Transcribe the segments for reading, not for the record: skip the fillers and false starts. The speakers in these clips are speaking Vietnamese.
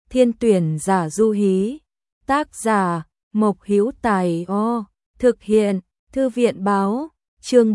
Thiên tuyển giả du hí. Tác giả Mộc Hữu Tài. Thực hiện Thư viện báo. Chương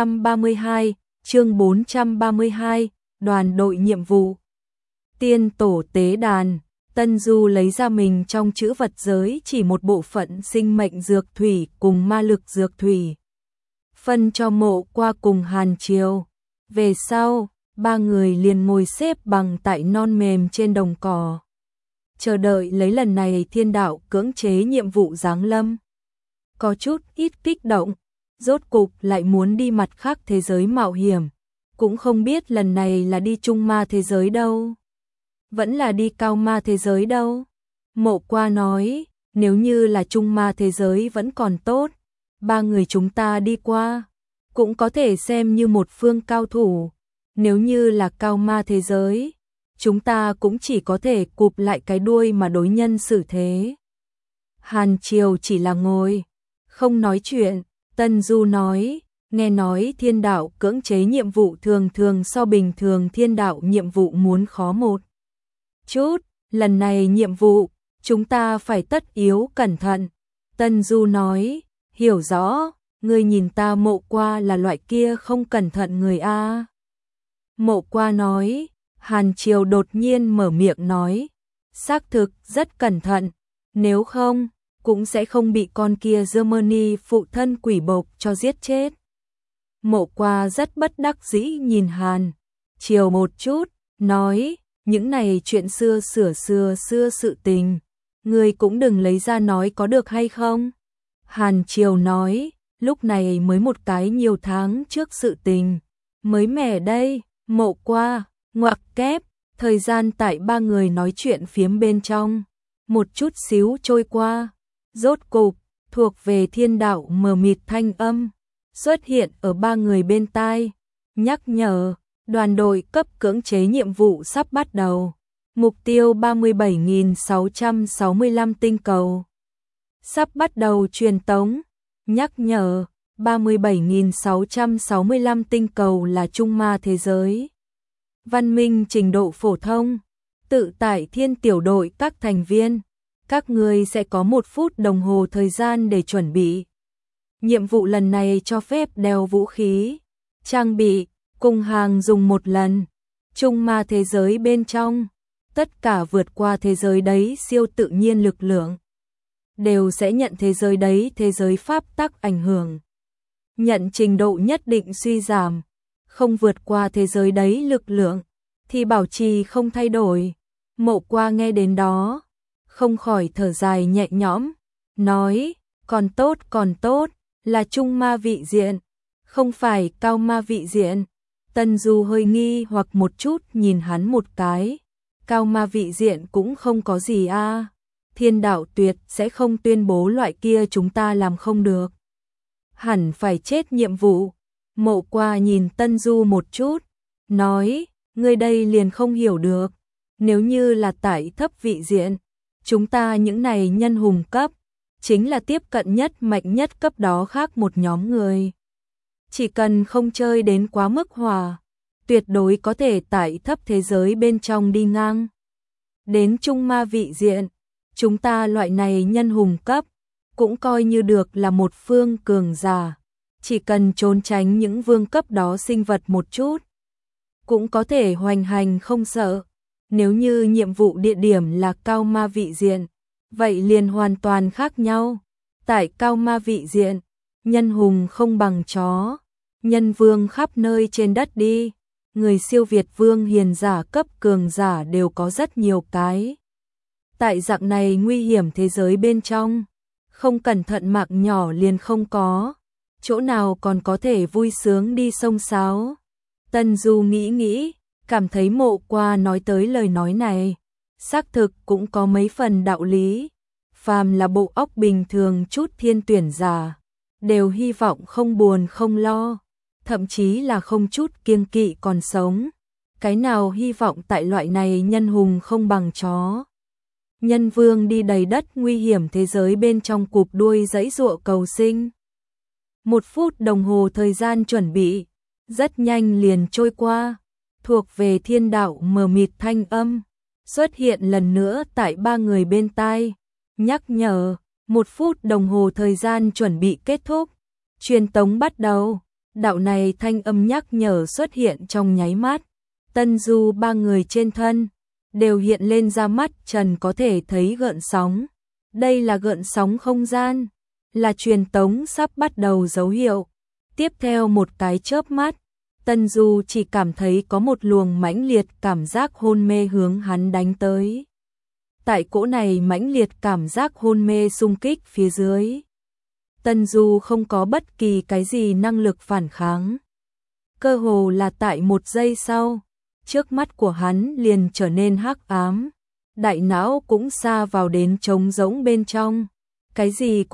432, đoàn đội nhiệm vụ. Tiên tổ tế đàn. Tân Du lấy ra mình trong chữ vật giới chỉ một bộ phận sinh mệnh dược thủy cùng ma lực dược thủy. Phân cho Mộ Qua cùng Hàn Triều. Về sau, ba người liền ngồi xếp bằng tại non mềm trên đồng cỏ, chờ đợi lấy lần này thiên đạo cưỡng chế nhiệm vụ giáng lâm. Có chút ít kích động, rốt cục lại muốn đi mặt khác thế giới mạo hiểm, cũng không biết lần này là đi Trung Ma thế giới đâu, vẫn là đi Cao Ma thế giới đâu. Mộ Qua nói, nếu như là Trung Ma thế giới vẫn còn tốt, ba người chúng ta đi qua, cũng có thể xem như một phương cao thủ. Nếu như là Cao Ma thế giới, chúng ta cũng chỉ có thể cụp lại cái đuôi mà đối nhân xử thế. Hàn Triều chỉ là ngồi, không nói chuyện. Tân Du nói, nghe nói thiên đạo cưỡng chế nhiệm vụ thường thường so bình thường thiên đạo nhiệm vụ muốn khó một chút, lần này nhiệm vụ, chúng ta phải tất yếu cẩn thận. Tân Du nói, hiểu rõ, ngươi nhìn ta Mộ Qua là loại kia không cẩn thận người a. Mộ Qua nói, Hàn Triều đột nhiên mở miệng nói, xác thực rất cẩn thận, nếu không, cũng sẽ không bị con kia Germany phụ thân quỷ bộc cho giết chết. Mộ Qua rất bất đắc dĩ nhìn Hàn Triều một chút, nói, những này chuyện xưa sự tình, ngươi cũng đừng lấy ra nói có được hay không? Hàn Triều nói, lúc này mới một cái nhiều tháng trước sự tình, mới mẻ đây. Mộ Qua, ngoặc kép, thời gian tại ba người nói chuyện phiếm bên trong, một chút xíu trôi qua, rốt cục, thuộc về thiên đạo mờ mịt thanh âm, xuất hiện ở ba người bên tai, nhắc nhở, đoàn đội cấp cưỡng chế nhiệm vụ sắp bắt đầu, mục tiêu 37.665 tinh cầu, sắp bắt đầu truyền tống, nhắc nhở, 37.665 tinh cầu là Trung Ma thế giới. Văn minh trình độ phổ thông, tự tại thiên tiểu đội các thành viên, các người sẽ có 1 phút đồng hồ thời gian để chuẩn bị. Nhiệm vụ lần này cho phép đeo vũ khí, trang bị, cùng hàng dùng một lần. Trung Ma thế giới bên trong, tất cả vượt qua thế giới đấy siêu tự nhiên lực lượng, đều sẽ nhận thế giới đấy thế giới pháp tắc ảnh hưởng. Nhận trình độ nhất định suy giảm, không vượt qua thế giới đấy lực lượng, thì bảo trì không thay đổi. Mộ Qua nghe đến đó, không khỏi thở dài nhẹ nhõm, nói, còn tốt, là Trung Ma vị diện, không phải Cao Ma vị diện. Tân Du hơi nghi hoặc một chút nhìn hắn một cái, Cao Ma vị diện cũng không có gì a. Thiên đạo tuyệt sẽ không tuyên bố loại kia chúng ta làm không được, hẳn phải chết nhiệm vụ. Mộ Qua nhìn Tân Du một chút, nói, ngươi đây liền không hiểu được, nếu như là tại thấp vị diện, chúng ta những này nhân hùng cấp, chính là tiếp cận nhất mạnh nhất cấp đó khác một nhóm người. Chỉ cần không chơi đến quá mức hòa, tuyệt đối có thể tại thấp thế giới bên trong đi ngang. Đến Trung Ma vị diện, chúng ta loại này nhân hùng cấp, cũng coi như được là một phương cường giả. Chỉ cần trốn tránh những vương cấp đó sinh vật một chút, cũng có thể hoành hành không sợ. Nếu như nhiệm vụ địa điểm là Cao Ma vị diện, vậy liền hoàn toàn khác nhau. Tại Cao Ma vị diện, nhân hùng không bằng chó, nhân vương khắp nơi trên đất đi, người siêu việt vương hiền giả cấp cường giả đều có rất nhiều cái. Tại dạng này nguy hiểm thế giới bên trong, không cẩn thận mạng nhỏ liền không có, chỗ nào còn có thể vui sướng đi xông xáo. Tân Du nghĩ, cảm thấy Mộ Qua nói tới lời nói này, xác thực cũng có mấy phần đạo lý. Phàm là bộ óc bình thường chút thiên tuyển giả, đều hy vọng không buồn không lo, thậm chí là không chút kiêng kỵ còn sống. Cái nào hy vọng tại loại này nhân hùng không bằng chó. Nhân vương đi đầy đất nguy hiểm thế giới bên trong cụp đuôi giãy giụa cầu sinh. 1 phút đồng hồ thời gian chuẩn bị, rất nhanh liền trôi qua, thuộc về thiên đạo mờ mịt thanh âm, xuất hiện lần nữa tại ba người bên tai, nhắc nhở, 1 phút đồng hồ thời gian chuẩn bị kết thúc, truyền tống bắt đầu. Đạo này thanh âm nhắc nhở xuất hiện trong nháy mắt, Tân Du ba người trên thân đều hiện lên ra mắt Trần có thể thấy gợn sóng. Đây là gợn sóng không gian, là truyền tống sắp bắt đầu dấu hiệu. Tiếp theo một cái chớp mắt, Tân Du chỉ cảm thấy có một luồng mãnh liệt cảm giác hôn mê hướng hắn đánh tới. Tại cỗ này mãnh liệt cảm giác hôn mê xung kích phía dưới, Tân Du không có bất kỳ cái gì năng lực phản kháng. Cơ hồ là tại 1 giây sau, trước mắt của hắn liền trở nên hắc ám, đại não cũng sa vào đến trống rỗng bên trong, cái gì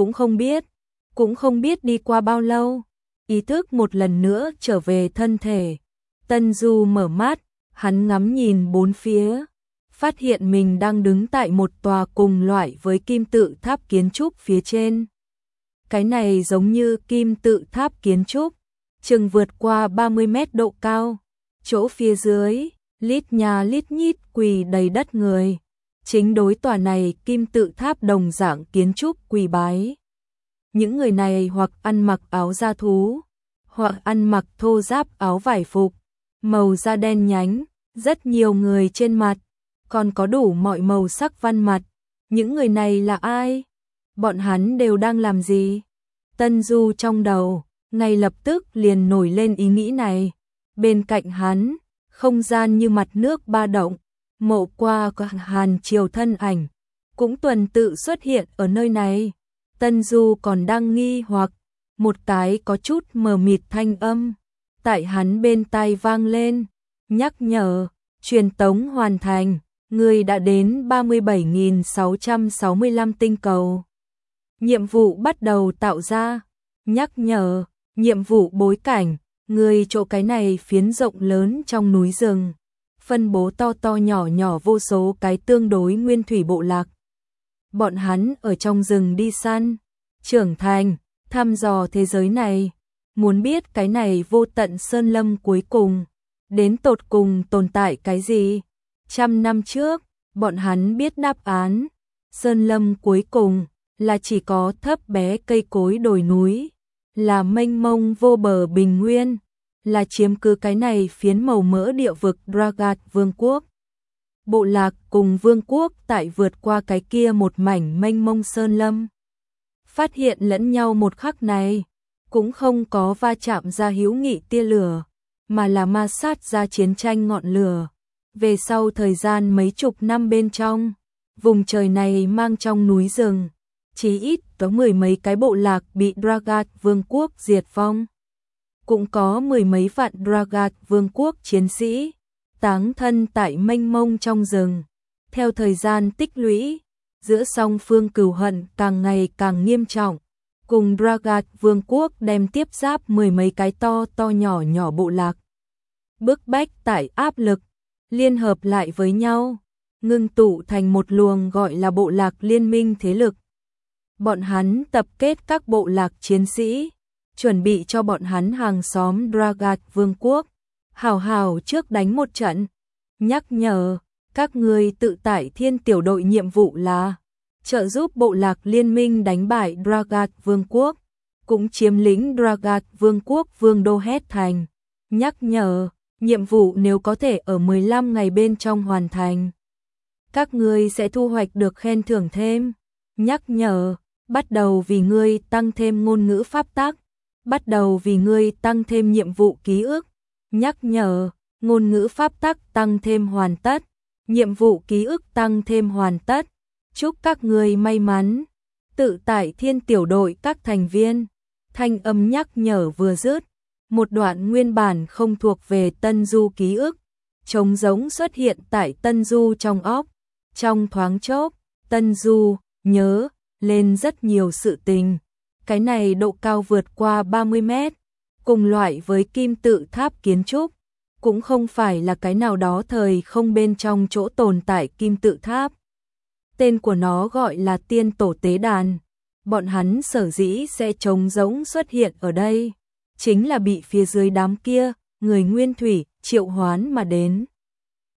cũng không biết đi qua bao lâu, ý thức một lần nữa trở về thân thể. Tân Du mở mắt, hắn ngắm nhìn bốn phía, phát hiện mình đang đứng tại một tòa cùng loại với kim tự tháp kiến trúc phía trên. Cái này giống như kim tự tháp kiến trúc, chừng vượt qua 30 mét độ cao, chỗ phía dưới, lít nhà lít nhít quỳ đầy đất người, chính đối tòa này kim tự tháp đồng dạng kiến trúc quỳ bái. Những người này hoặc ăn mặc áo da thú, hoặc ăn mặc thô ráp áo vải phục, màu da đen nhánh, rất nhiều người trên mặt, còn có đủ mọi màu sắc văn mặt. Những người này là ai? Bọn hắn đều đang làm gì? Tân Du trong đầu, ngay lập tức liền nổi lên ý nghĩ này. Bên cạnh hắn, không gian như mặt nước ba động, Mộ Qua có Hàn Triều thân ảnh, cũng tuần tự xuất hiện ở nơi này. Tân Du còn đang nghi hoặc, một cái có chút mờ mịt thanh âm tại hắn bên tai vang lên, nhắc nhở, truyền tống hoàn thành, người đã đến 37.665 tinh cầu. Nhiệm vụ bắt đầu tạo ra, nhắc nhở, nhiệm vụ bối cảnh, người chỗ cái này phiến rộng lớn trong núi rừng, phân bố to to nhỏ nhỏ vô số cái tương đối nguyên thủy bộ lạc. Bọn hắn ở trong rừng đi săn, trưởng thành, thăm dò thế giới này, muốn biết cái này vô tận sơn lâm cuối cùng, đến tột cùng tồn tại cái gì. 100 năm trước, bọn hắn biết đáp án, sơn lâm cuối cùng là chỉ có thấp bé cây cối đồi núi, là mênh mông vô bờ bình nguyên, là chiếm cứ cái này phiến màu mỡ địa vực Dragat Vương quốc. Bộ lạc cùng vương quốc tại vượt qua cái kia một mảnh mênh mông sơn lâm. Phát hiện lẫn nhau một khắc này, cũng không có va chạm ra hữu nghị tia lửa, mà là ma sát ra chiến tranh ngọn lửa. Về sau thời gian mấy chục năm bên trong, vùng trời này mang trong núi rừng, chí ít có 10 mấy cái bộ lạc bị Dragat Vương quốc diệt vong. Cũng có 10 mấy vạn Dragat Vương quốc chiến sĩ táng thân tại mênh mông trong rừng. Theo thời gian tích lũy, giữa song phương cừu hận càng ngày càng nghiêm trọng, cùng Dragat Vương quốc đem tiếp giáp 10 mấy cái to to nhỏ nhỏ bộ lạc. Bức bách tại áp lực, liên hợp lại với nhau, ngưng tụ thành một luồng gọi là bộ lạc liên minh thế lực. Bọn hắn tập kết các bộ lạc chiến sĩ, chuẩn bị cho bọn hắn hàng xóm Dragat Vương quốc hào hào trước đánh một trận. Nhắc nhở, các ngươi tự tải thiên tiểu đội nhiệm vụ là trợ giúp bộ lạc liên minh đánh bại Dragat Vương quốc, cũng chiếm lĩnh Dragat Vương quốc vương đô Het Thành. Nhắc nhở, nhiệm vụ nếu có thể ở 15 ngày bên trong hoàn thành, các ngươi sẽ thu hoạch được khen thưởng thêm. Nhắc nhở, bắt đầu vì ngươi tăng thêm ngôn ngữ pháp tắc, bắt đầu vì ngươi tăng thêm nhiệm vụ ký ức. Nhắc nhở, ngôn ngữ pháp tắc tăng thêm hoàn tất, nhiệm vụ ký ức tăng thêm hoàn tất. Chúc các ngươi may mắn. Tự tải thiên tiểu đội các thành viên. Thanh âm nhắc nhở vừa dứt, một đoạn nguyên bản không thuộc về Tân Du ký ức trống rỗng xuất hiện tại Tân Du trong óc. Trong thoáng chốc, Tân Du nhớ lên rất nhiều sự tình. Cái này độ cao vượt qua 30 mét, cùng loại với kim tự tháp kiến trúc, cũng không phải là cái nào đó thời không bên trong chỗ tồn tại kim tự tháp. Tên của nó gọi là tiên tổ tế đàn. Bọn hắn sở dĩ sẽ trống rỗng xuất hiện ở đây, chính là bị phía dưới đám kia, người nguyên thủy, triệu hoán mà đến.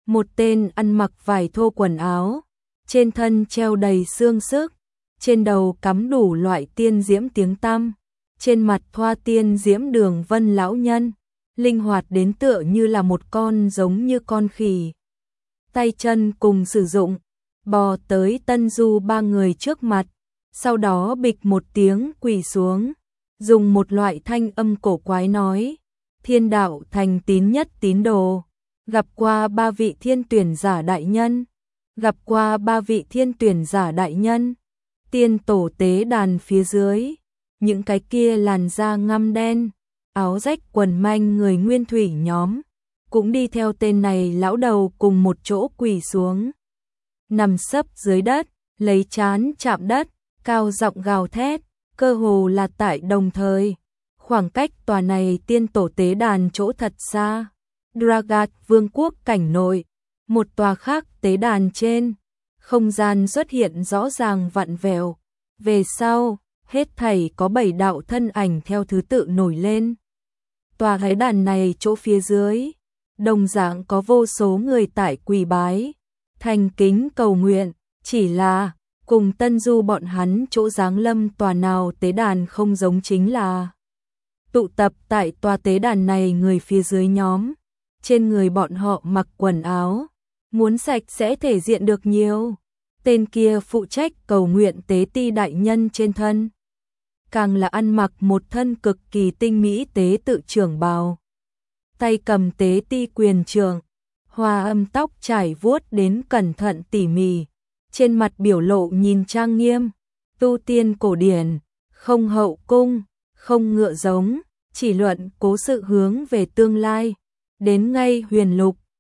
Một tên ăn mặc vải thô quần áo, trên thân treo đầy xương sức, trên đầu cắm đủ loại tiên diễm tiếng tăm, trên mặt thoa tiên diễm đường vân lão nhân, linh hoạt đến tựa như là một con giống như con khỉ. Tay chân cùng sử dụng, bò tới Tân Du ba người trước mặt, sau đó bịch một tiếng quỳ xuống, dùng một loại thanh âm cổ quái nói: Thiên đạo thành tín nhất tín đồ, gặp qua ba vị thiên tuyển giả đại nhân, gặp qua ba vị thiên tuyển giả đại nhân. Tiên tổ tế đàn phía dưới, những cái kia làn da ngăm đen, áo rách quần manh người nguyên thủy nhóm, cũng đi theo tên này lão đầu cùng một chỗ quỳ xuống. Nằm sấp dưới đất, lấy trán chạm đất, cao giọng gào thét, cơ hồ là tại đồng thời. Khoảng cách tòa này tiên tổ tế đàn chỗ thật xa. Dragat vương quốc cảnh nội, một tòa khác tế đàn trên, không gian xuất hiện rõ ràng vặn vẹo. Về sau, hết thảy có 7 đạo thân ảnh theo thứ tự nổi lên. Tòa tế đàn này chỗ phía dưới, đồng dạng có vô số người tại quỳ bái, thành kính cầu nguyện, chỉ là cùng Tân Du bọn hắn chỗ giáng lâm tòa nào tế đàn không giống chính là tụ tập tại tòa tế đàn này người phía dưới nhóm, trên người bọn họ mặc quần áo, muốn sạch sẽ thể diện được nhiều. Tên kia phụ trách cầu nguyện tế ti đại nhân trên thân, càng là ăn mặc một thân cực kỳ tinh mỹ tế tự trưởng bào, tay cầm tế ti quyền trượng, hoa âm tóc trải vuốt đến cẩn thận tỉ mỉ, trên mặt biểu lộ nhìn trang nghiêm, tu tiên cổ điển, không hậu cung, không ngựa giống, chỉ luận cố sự hướng về tương lai, đến ngay huyền lục,